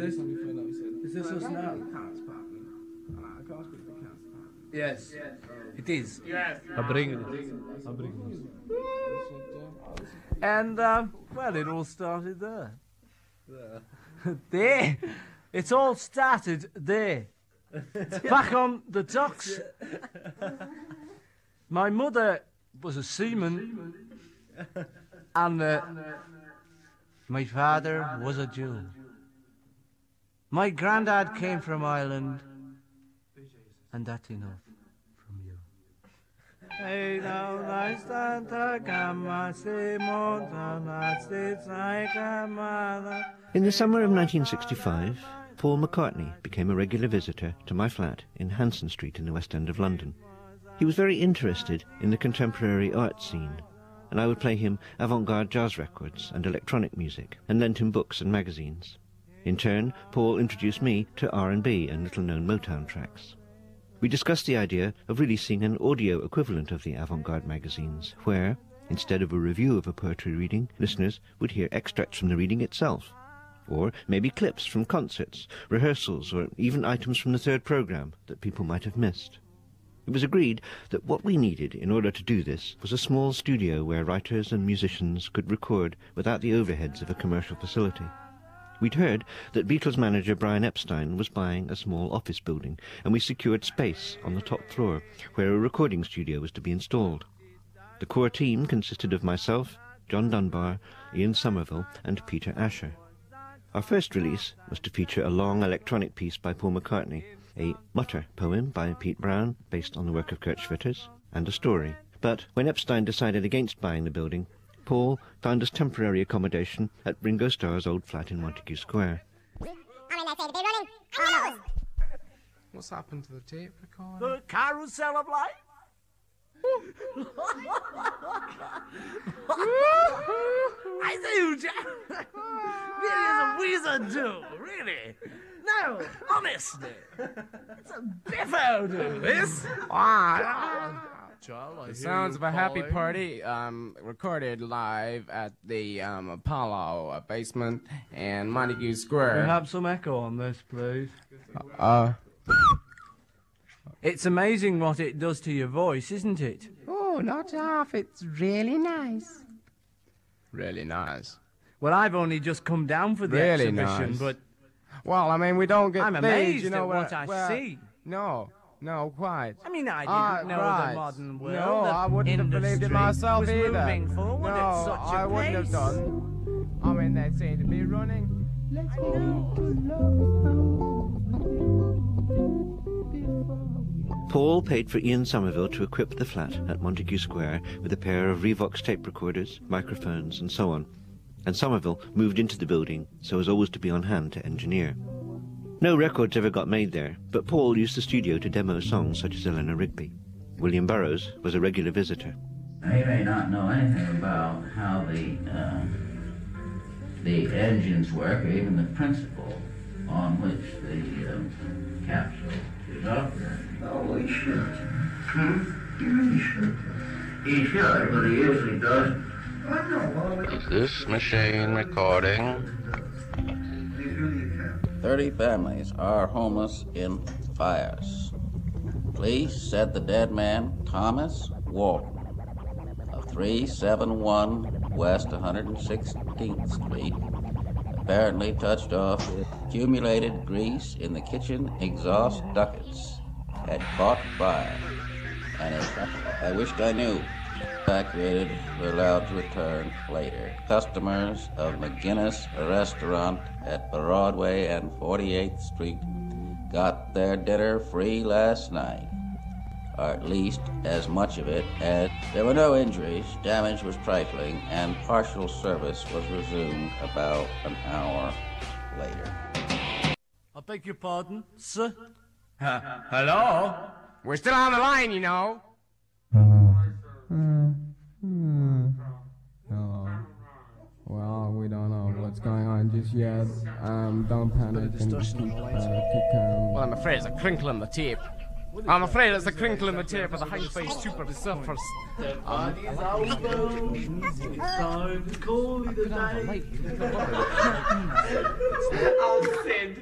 this? Is this us now? Yes, it is. Yes. I bring it. And, well, it all started there. There. It's all started there. Back on the docks. My mother was a seaman, and my father was a Jew. My granddad came from Ireland, and that's enough from you. In the summer of 1965, Paul McCartney became a regular visitor to my flat in Hanson Street in the West End of London. He was very interested in the contemporary art scene, and I would play him avant-garde jazz records and electronic music, and lent him books and magazines. In turn, Paul introduced me to R&B and little-known Motown tracks. We discussed the idea of releasing an audio equivalent of the avant-garde magazines, where, instead of a review of a poetry reading, listeners would hear extracts from the reading itself, or maybe clips from concerts, rehearsals, or even items from the third programme that people might have missed. It was agreed that what we needed in order to do this was a small studio where writers and musicians could record without the overheads of a commercial facility. We'd heard that Beatles manager Brian Epstein was buying a small office building, and we secured space on the top floor where a recording studio was to be installed. The core team consisted of myself, John Dunbar, Ian Somerville, and Peter Asher. Our first release was to feature a long electronic piece by Paul McCartney, a Mutter poem by Pete Brown, based on the work of Kurt Schwitters, and a story. But when Epstein decided against buying the building, Paul found us temporary accommodation at Ringo Starr's old flat in Montague Square. What's happened to the tape recorder? The carousel of life? I do, Jack. Really is a wizard, do, really. No, honestly. It's a biffo, do. This? The sounds of a happy party, recorded live at the Apollo basement in Montague Square. We have some echo on this, please. It's amazing what it does to your voice, isn't it? Oh, not half. It's really nice. Really nice. Well, I've only just come down for the Really exhibition, nice. but Well, I mean, we don't get I'm things, amazed you know, at what I see. No, quite. I mean, I didn't know right. the modern world. No, the I wouldn't have believed it industry myself was either. moving forward No, at such a I wouldn't have pace. done. I mean, they seem to be running. Let's go to Paul paid for Ian Somerville to equip the flat at Montague Square with a pair of Revox tape recorders, microphones, and so on, and Somerville moved into the building so as always to be on hand to engineer. No records ever got made there, but Paul used the studio to demo songs such as Eleanor Rigby. William Burroughs was a regular visitor. He may not know anything about how the engines work, or even the principle on which the capsule is operating. Oh, he should. He should. He should, but he usually doesn't. Is this machine recording? 30 families are homeless in fires. Police said the dead man, Thomas Walton, of 371 West 116th Street, apparently touched off with accumulated grease in the kitchen exhaust ducts, had caught fire, and I wished I knew. Evacuated, were allowed to return later. Customers of McGinnis Restaurant at Broadway and 48th Street got their dinner free last night, or at least as much of it as... There were no injuries, damage was trifling, and partial service was resumed about an hour later. I beg your pardon, sir? Hello? We're still on the line, you know. Well, we don't know what's going on just yet. Don't panic and keep calm. Well, I'm afraid it's a crinkle in the tape. I'm afraid it's a crinkle in the tape of the high-face super surfers. It's time to call it a night. I'll send